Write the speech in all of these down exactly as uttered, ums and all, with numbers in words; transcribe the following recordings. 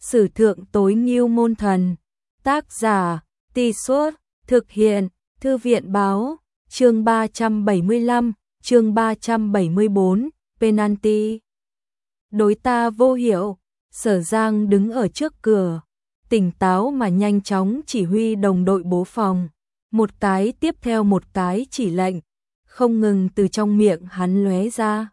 Sử thượng tối ngưu môn thần. Tác giả, Tì Suốt, thực hiện, Thư viện báo, chương ba trăm bảy mươi lăm, chương ba trăm bảy mươi bốn, penalty. Đối ta vô hiệu, Sở Giang đứng ở trước cửa, tỉnh táo mà nhanh chóng chỉ huy đồng đội bố phòng, một cái tiếp theo một cái chỉ lệnh, không ngừng từ trong miệng hắn lóe ra.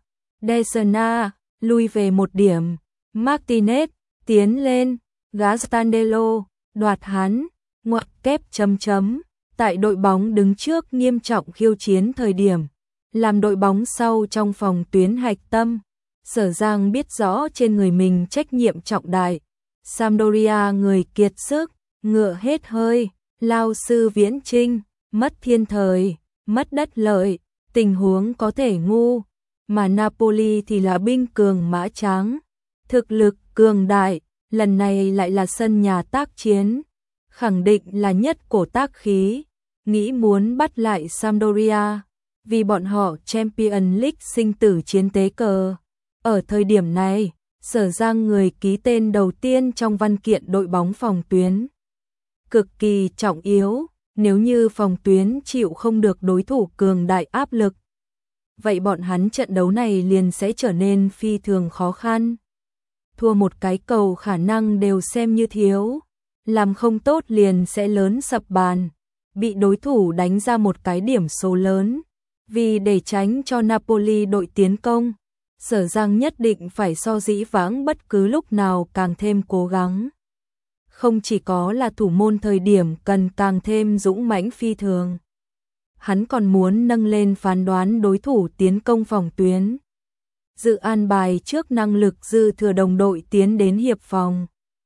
Desena, lui về một điểm, Martinez, tiến lên, Gastandelo, đoạt hắn, ngoặc kép chấm chấm, tại đội bóng đứng trước nghiêm trọng khiêu chiến thời điểm, làm đội bóng sau trong phòng tuyến hạch tâm. Sở Giang biết rõ trên người mình trách nhiệm trọng đại, Sampdoria người kiệt sức, ngựa hết hơi, lao sư viễn trinh, mất thiên thời, mất đất lợi, tình huống có thể ngu, mà Napoli thì là binh cường mã tráng, thực lực cường đại, lần này lại là sân nhà tác chiến, khẳng định là nhất cổ tác khí, nghĩ muốn bắt lại Sampdoria, vì bọn họ Champions League sinh tử chiến tế cờ. Ở thời điểm này, Sở Giang người ký tên đầu tiên trong văn kiện đội bóng phòng tuyến. Cực kỳ trọng yếu, nếu như phòng tuyến chịu không được đối thủ cường đại áp lực, vậy bọn hắn trận đấu này liền sẽ trở nên phi thường khó khăn. Thua một cái cầu khả năng đều xem như thiếu, làm không tốt liền sẽ lớn sập bàn, bị đối thủ đánh ra một cái điểm số lớn. Vì để tránh cho Napoli đội tiến công, Sở Giang nhất định phải so dĩ vãng bất cứ lúc nào càng thêm cố gắng. Không chỉ có là thủ môn thời điểm cần càng thêm dũng mãnh phi thường, hắn còn muốn nâng lên phán đoán đối thủ tiến công phòng tuyến, dự an bài trước năng lực dư thừa đồng đội tiến đến hiệp phòng.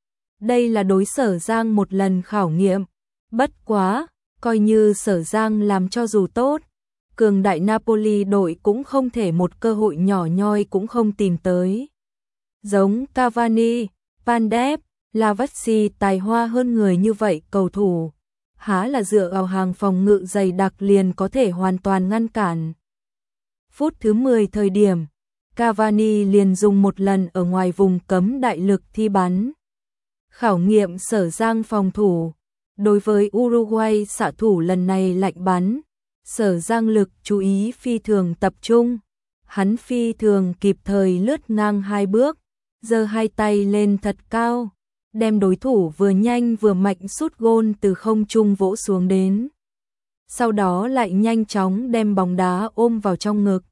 Đây là đối Sở Giang một lần khảo nghiệm, bất quá, coi như Sở Giang làm cho dù tốt, cường đại Napoli đội cũng không thể một cơ hội nhỏ nhoi cũng không tìm tới. Giống Cavani, Van Dijk, Lavezzi tài hoa hơn người như vậy cầu thủ, há là dựa vào hàng phòng ngự dày đặc liền có thể hoàn toàn ngăn cản. Phút thứ mười thời điểm, Cavani liền dùng một lần ở ngoài vùng cấm đại lực thi bắn. Khảo nghiệm Sở Giang phòng thủ, đối với Uruguay xạ thủ lần này lạnh bắn. Sở Giang lực chú ý phi thường tập trung, hắn phi thường kịp thời lướt ngang hai bước, giơ hai tay lên thật cao, đem đối thủ vừa nhanh vừa mạnh sút gôn từ không trung vỗ xuống đến. Sau đó lại nhanh chóng đem bóng đá ôm vào trong ngực.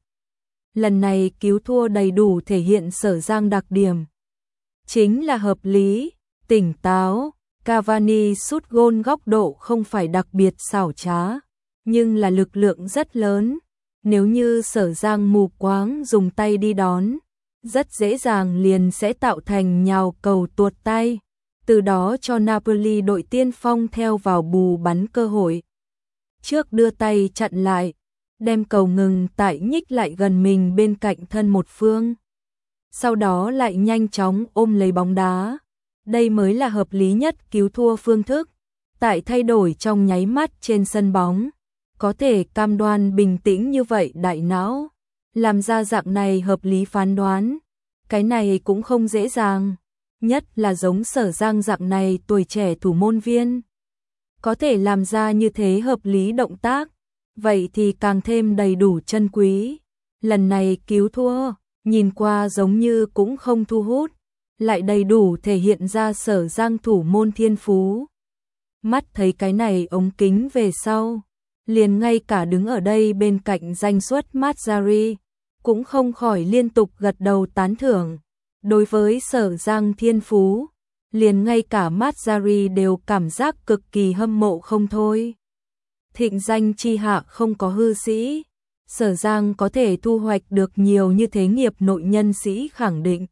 Lần này cứu thua đầy đủ thể hiện Sở Giang đặc điểm. Chính là hợp lý, tỉnh táo, Cavani sút gôn góc độ không phải đặc biệt xảo trá, nhưng là lực lượng rất lớn, nếu như Sở Giang mù quáng dùng tay đi đón, rất dễ dàng liền sẽ tạo thành nhào cầu tuột tay, từ đó cho Napoli đội tiên phong theo vào bù bắn cơ hội. Trước đưa tay chặn lại, đem cầu ngừng tại nhích lại gần mình bên cạnh thân một phương. Sau đó lại nhanh chóng ôm lấy bóng đá. Đây mới là hợp lý nhất cứu thua phương thức, tại thay đổi trong nháy mắt trên sân bóng. Có thể cam đoan bình tĩnh như vậy đại não, làm ra dạng này hợp lý phán đoán, cái này cũng không dễ dàng, nhất là giống Sở Giang dạng này tuổi trẻ thủ môn viên. Có thể làm ra như thế hợp lý động tác, vậy thì càng thêm đầy đủ chân quý. Lần này cứu thua, nhìn qua giống như cũng không thu hút, lại đầy đủ thể hiện ra Sở Giang thủ môn thiên phú. Mắt thấy cái này ống kính về sau, liền ngay cả đứng ở đây bên cạnh danh xuất Mazzarri, cũng không khỏi liên tục gật đầu tán thưởng. Đối với Sở Giang thiên phú, liền ngay cả Mazzarri đều cảm giác cực kỳ hâm mộ không thôi. Thịnh danh chi hạ không có hư sĩ, Sở Giang có thể thu hoạch được nhiều như thế nghiệp nội nhân sĩ khẳng định.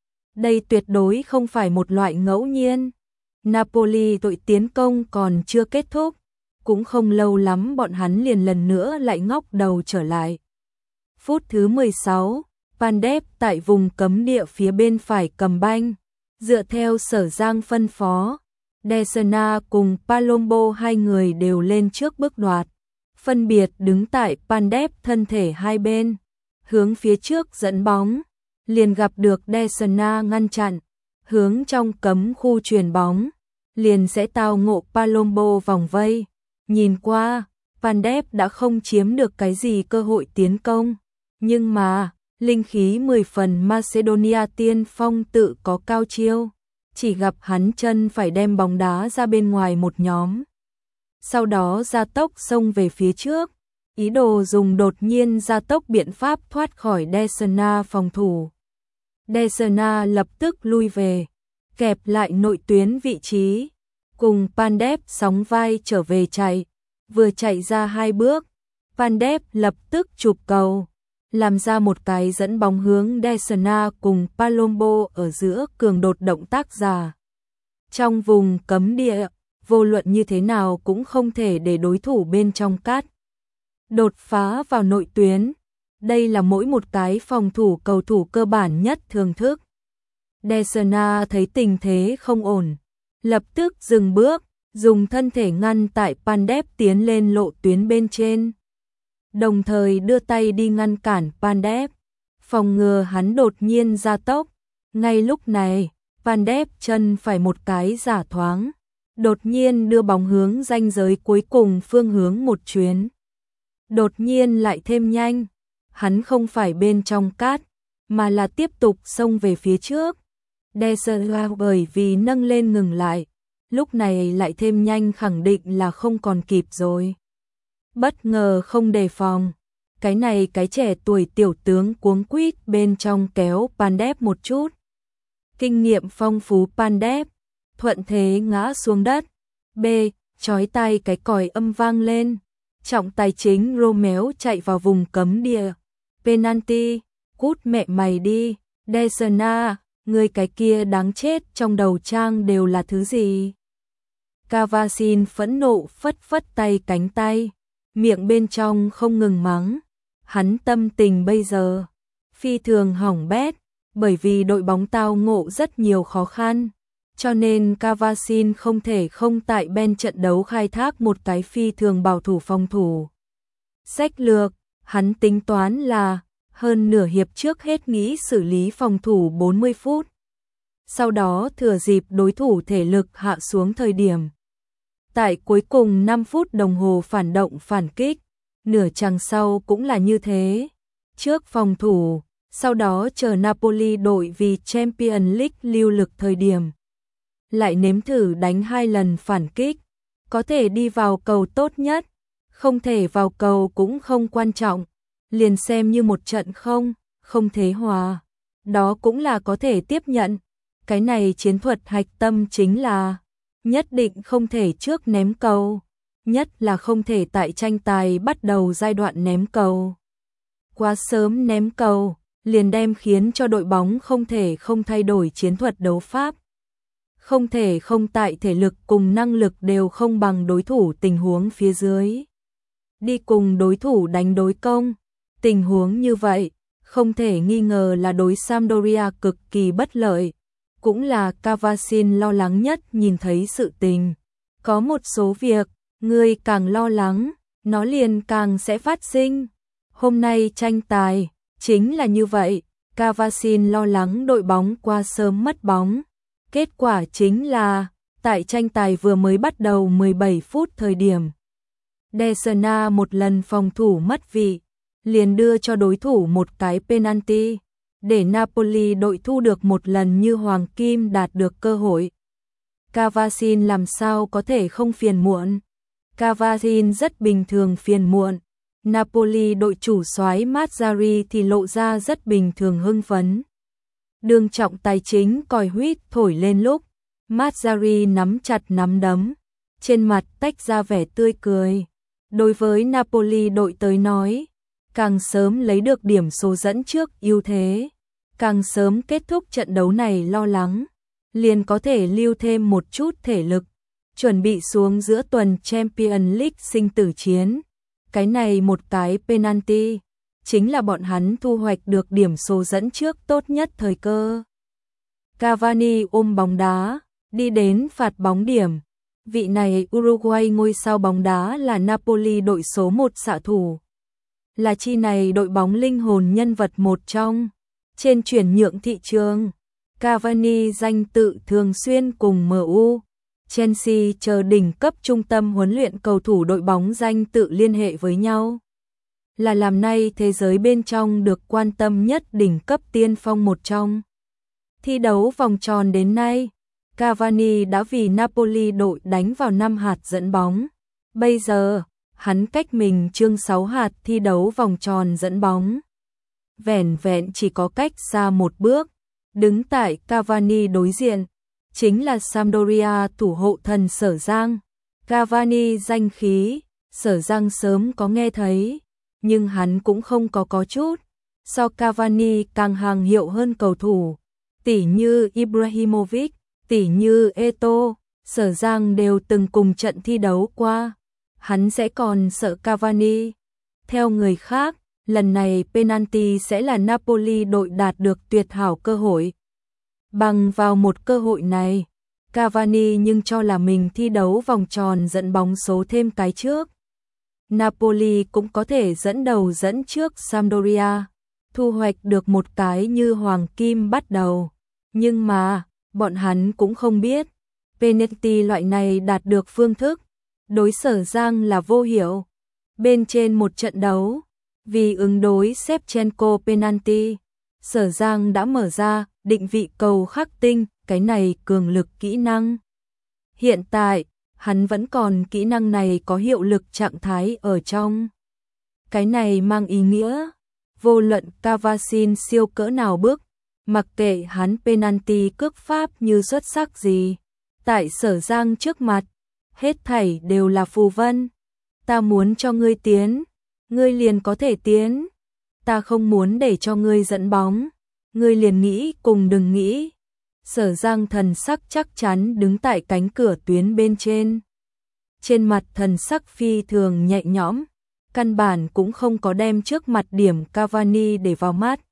Đây tuyệt đối không phải một loại ngẫu nhiên. Napoli đội tiến công còn chưa kết thúc, cũng không lâu lắm bọn hắn liền lần nữa lại ngóc đầu trở lại. Phút thứ mười sáu, Van Dijk tại vùng cấm địa phía bên phải cầm banh, dựa theo Sở Giang phân phó, Desena cùng Palombo hai người đều lên trước bước đoạt, phân biệt đứng tại Van Dijk thân thể hai bên, hướng phía trước dẫn bóng, liền gặp được Desena ngăn chặn, hướng trong cấm khu chuyền bóng, liền sẽ tao ngộ Palombo vòng vây. Nhìn qua, Van Dijk đã không chiếm được cái gì cơ hội tiến công, nhưng mà, linh khí mười phần Macedonia tiên phong tự có cao chiêu, chỉ gặp hắn chân phải đem bóng đá ra bên ngoài một nhóm. Sau đó gia tốc xông về phía trước, ý đồ dùng đột nhiên gia tốc biện pháp thoát khỏi Desna phòng thủ. Desna lập tức lui về, kẹp lại nội tuyến vị trí, cùng Van Dijk sóng vai trở về chạy, vừa chạy ra hai bước, Van Dijk lập tức chụp cầu, làm ra một cái dẫn bóng hướng Desna cùng Palombo ở giữa cường đột động tác giả. Trong vùng cấm địa, vô luận như thế nào cũng không thể để đối thủ bên trong cắt. Đột phá vào nội tuyến, đây là mỗi một cái phòng thủ cầu thủ cơ bản nhất thưởng thức. Desna thấy tình thế không ổn, lập tức dừng bước, dùng thân thể ngăn tại Van Dijk tiến lên lộ tuyến bên trên. Đồng thời đưa tay đi ngăn cản Van Dijk, phòng ngừa hắn đột nhiên gia tốc. Ngay lúc này, Van Dijk chân phải một cái giả thoáng, đột nhiên đưa bóng hướng ranh giới cuối cùng phương hướng một chuyến. Đột nhiên lại thêm nhanh, hắn không phải bên trong cát, mà là tiếp tục xông về phía trước. Desna bởi vì nâng lên ngừng lại, lúc này lại thêm nhanh khẳng định là không còn kịp rồi. Bất ngờ không đề phòng, cái này cái trẻ tuổi tiểu tướng cuống quýt bên trong kéo Van Dijk một chút. Kinh nghiệm phong phú Van Dijk, thuận thế ngã xuống đất. B, chói tai cái còi âm vang lên. Trọng tài chính Romeo chạy vào vùng cấm địa. Penalty, cút mẹ mày đi. Desna, người cái kia đáng chết, trong đầu trang đều là thứ gì? Cavasin phẫn nộ phất phất tay cánh tay, miệng bên trong không ngừng mắng. Hắn tâm tình bây giờ phi thường hỏng bét, bởi vì đội bóng tao ngộ rất nhiều khó khăn, cho nên Cavasin không thể không tại bên trận đấu khai thác một cái phi thường bảo thủ phòng thủ. Sách lược, hắn tính toán là hơn nửa hiệp trước hết nghĩ xử lý phòng thủ bốn mươi phút. Sau đó thừa dịp đối thủ thể lực hạ xuống thời điểm. Tại cuối cùng năm phút đồng hồ phản động phản kích, nửa chặng sau cũng là như thế. Trước phòng thủ, sau đó chờ Napoli đội vì Champions League lưu lực thời điểm. Lại nếm thử đánh hai lần phản kích, có thể đi vào cầu tốt nhất, không thể vào cầu cũng không quan trọng, liền xem như một trận không, không thế hòa. Đó cũng là có thể tiếp nhận. Cái này chiến thuật hạch tâm chính là nhất định không thể trước ném cầu, nhất là không thể tại tranh tài bắt đầu giai đoạn ném cầu. Quá sớm ném cầu, liền đem khiến cho đội bóng không thể không thay đổi chiến thuật đấu pháp. Không thể không tại thể lực cùng năng lực đều không bằng đối thủ tình huống phía dưới. Đi cùng đối thủ đánh đối công, tình huống như vậy, không thể nghi ngờ là đối Sampdoria cực kỳ bất lợi. Cũng là Cavasin lo lắng nhất nhìn thấy sự tình. Có một số việc, người càng lo lắng, nó liền càng sẽ phát sinh. Hôm nay tranh tài, chính là như vậy. Cavasin lo lắng đội bóng qua sớm mất bóng. Kết quả chính là, tại tranh tài vừa mới bắt đầu mười bảy phút thời điểm. Desna một lần phòng thủ mất vị, liền đưa cho đối thủ một cái penalty. Để Napoli đội thu được một lần như hoàng kim đạt được cơ hội. Cavasin làm sao có thể không phiền muộn? Cavasin rất bình thường phiền muộn. Napoli đội chủ soái Mazzarri thì lộ ra rất bình thường hưng phấn. Đường trọng tài chính còi huýt thổi lên lúc, Mazzarri nắm chặt nắm đấm, trên mặt tách ra vẻ tươi cười. Đối với Napoli đội tới nói, càng sớm lấy được điểm số dẫn trước ưu thế, càng sớm kết thúc trận đấu này lo lắng, liền có thể lưu thêm một chút thể lực, chuẩn bị xuống giữa tuần Champions League sinh tử chiến. Cái này một cái penalty, chính là bọn hắn thu hoạch được điểm số dẫn trước tốt nhất thời cơ. Cavani ôm bóng đá, đi đến phạt bóng điểm. Vị này Uruguay ngôi sao bóng đá là Napoli đội số một xạ thủ. Là chi này đội bóng linh hồn nhân vật một trong. Trên chuyển nhượng thị trường, Cavani danh tự thường xuyên cùng em u, Chelsea chờ đỉnh cấp trung tâm huấn luyện cầu thủ đội bóng danh tự liên hệ với nhau. Là làm nay thế giới bên trong được quan tâm nhất đỉnh cấp tiên phong một trong. Thi đấu vòng tròn đến nay, Cavani đã vì Napoli đội đánh vào năm hạt dẫn bóng. Bây giờ, hắn cách mình chương sáu hạt thi đấu vòng tròn dẫn bóng. Vẻn vẹn chỉ có cách xa một bước, đứng tại Cavani đối diện, chính là Sampdoria thủ hộ thần Sở Giang. Cavani danh khí, Sở Giang sớm có nghe thấy, nhưng hắn cũng không có có chút. So Cavani càng hàng hiệu hơn cầu thủ, tỷ như Ibrahimovic, tỷ như Eto'o, Sở Giang đều từng cùng trận thi đấu qua. Hắn sẽ còn sợ Cavani. Theo người khác, lần này penalty sẽ là Napoli đội đạt được tuyệt hảo cơ hội. Bằng vào một cơ hội này, Cavani nhưng cho là mình thi đấu vòng tròn dẫn bóng số thêm cái trước. Napoli cũng có thể dẫn đầu dẫn trước Sampdoria, thu hoạch được một cái như hoàng kim bắt đầu. Nhưng mà, bọn hắn cũng không biết, penalty loại này đạt được phương thức, đối Sở Giang là vô hiệu. Bên trên một trận đấu, vì ứng đối Shevchenko penalty, Sở Giang đã mở ra định vị cầu khắc tinh, cái này cường lực kỹ năng. Hiện tại, hắn vẫn còn kỹ năng này có hiệu lực trạng thái ở trong. Cái này mang ý nghĩa, vô luận Cavasin siêu cỡ nào bước, mặc kệ hắn penalty cước pháp như xuất sắc gì, tại Sở Giang trước mặt, hết thảy đều là phù vân. Ta muốn cho ngươi tiến, ngươi liền có thể tiến. Ta không muốn để cho ngươi dẫn bóng, ngươi liền nghĩ cùng đừng nghĩ. Sở Giang thần sắc chắc chắn đứng tại cánh cửa tuyến bên trên. Trên mặt thần sắc phi thường nhẹ nhõm, căn bản cũng không có đem trước mặt điểm Cavani để vào mắt.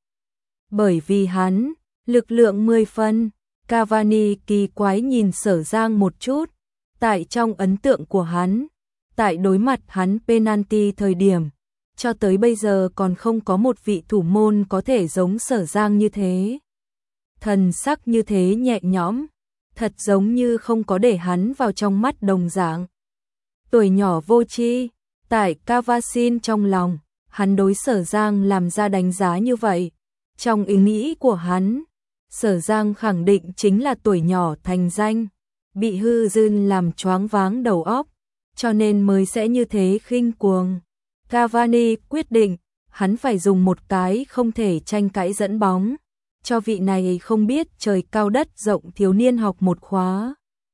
Bởi vì hắn, lực lượng mười phân, Cavani kỳ quái nhìn Sở Giang một chút, tại trong ấn tượng của hắn, tại đối mặt hắn penalty thời điểm, cho tới bây giờ còn không có một vị thủ môn có thể giống Sở Giang như thế. Thần sắc như thế nhẹ nhõm, thật giống như không có để hắn vào trong mắt đồng dạng. Tuổi nhỏ vô tri, tại Cavasin trong lòng, hắn đối Sở Giang làm ra đánh giá như vậy. Trong ý nghĩ của hắn, Sở Giang khẳng định chính là tuổi nhỏ thành danh, bị hư dưng làm choáng váng đầu óc, cho nên mới sẽ như thế khinh cuồng. Cavani quyết định, hắn phải dùng một cái không thể tranh cãi dẫn bóng, cho vị này không biết trời cao đất rộng thiếu niên học một khóa.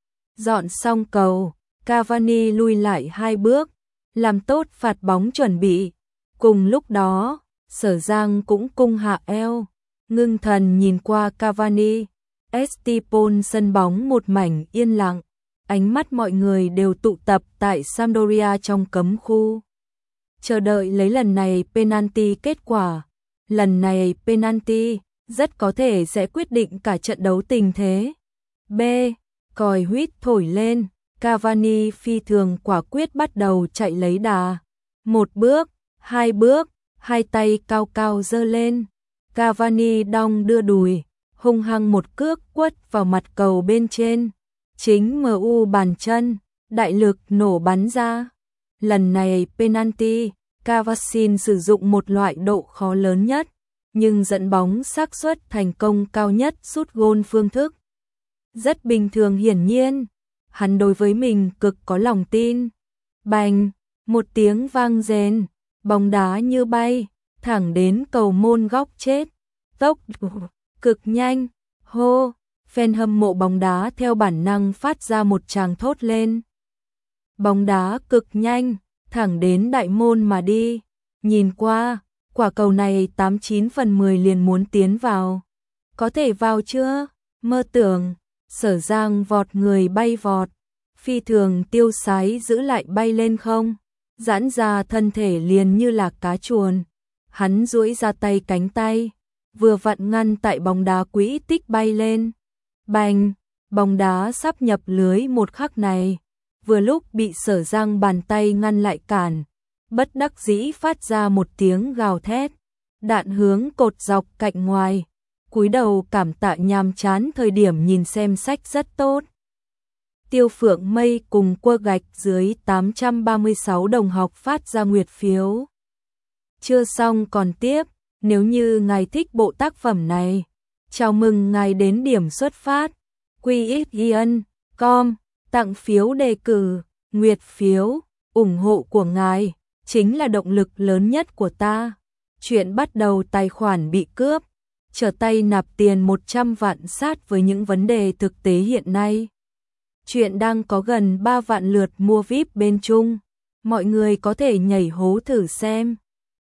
Dọn xong cầu, Cavani lui lại hai bước, làm tốt phạt bóng chuẩn bị. Cùng lúc đó, Sở Giang cũng cung hạ eo, ngưng thần nhìn qua Cavani. Estipon sân bóng một mảnh yên lặng, ánh mắt mọi người đều tụ tập tại Sampdoria trong cấm khu. Chờ đợi lấy lần này penalty kết quả. Lần này penalty rất có thể sẽ quyết định cả trận đấu tình thế. B. Còi huýt thổi lên, Cavani phi thường quả quyết bắt đầu chạy lấy đà. Một bước, hai bước, hai tay cao cao giơ lên. Cavani đong đưa đùi, hung hăng một cước quất vào mặt cầu bên trên. Chính em u bàn chân, đại lực nổ bắn ra. Lần này penalty, Cavasin sử dụng một loại độ khó lớn nhất, nhưng dẫn bóng xác suất thành công cao nhất sút gôn phương thức. Rất bình thường hiển nhiên, hắn đối với mình cực có lòng tin. Bành, một tiếng vang rền, bóng đá như bay, thẳng đến cầu môn góc chết. Tốc cực nhanh, hô, fan hâm mộ bóng đá theo bản năng phát ra một tràng thốt lên. Bóng đá cực nhanh, thẳng đến đại môn mà đi. Nhìn qua, quả cầu này tám chín phần mười liền muốn tiến vào. Có thể vào chưa? Mơ tưởng. Sở Giang vọt người bay vọt, phi thường tiêu sái giữ lại bay lên không, giãn ra thân thể liền như là cá chuồn. Hắn duỗi ra tay cánh tay, vừa vặn ngăn tại bóng đá quỹ tích bay lên. Bành, bóng đá sắp nhập lưới một khắc này, vừa lúc bị Sở Giang bàn tay ngăn lại cản, bất đắc dĩ phát ra một tiếng gào thét. Đạn hướng cột dọc cạnh ngoài, cúi đầu cảm tạ nhàm chán thời điểm nhìn xem sách rất tốt. Tiêu Phượng Mây cùng Quơ Gạch dưới tám trăm ba mươi sáu đồng học phát ra nguyệt phiếu. Chưa xong còn tiếp, nếu như ngài thích bộ tác phẩm này, chào mừng ngài đến điểm xuất phát quy ích yên chấm com tặng phiếu đề cử, nguyệt phiếu, ủng hộ của ngài chính là động lực lớn nhất của ta. Chuyện bắt đầu tài khoản bị cướp, trở tay nạp tiền một trăm vạn sát với những vấn đề thực tế hiện nay. Chuyện đang có gần ba vạn lượt mua vi ai pi bên Trung, mọi người có thể nhảy hố thử xem.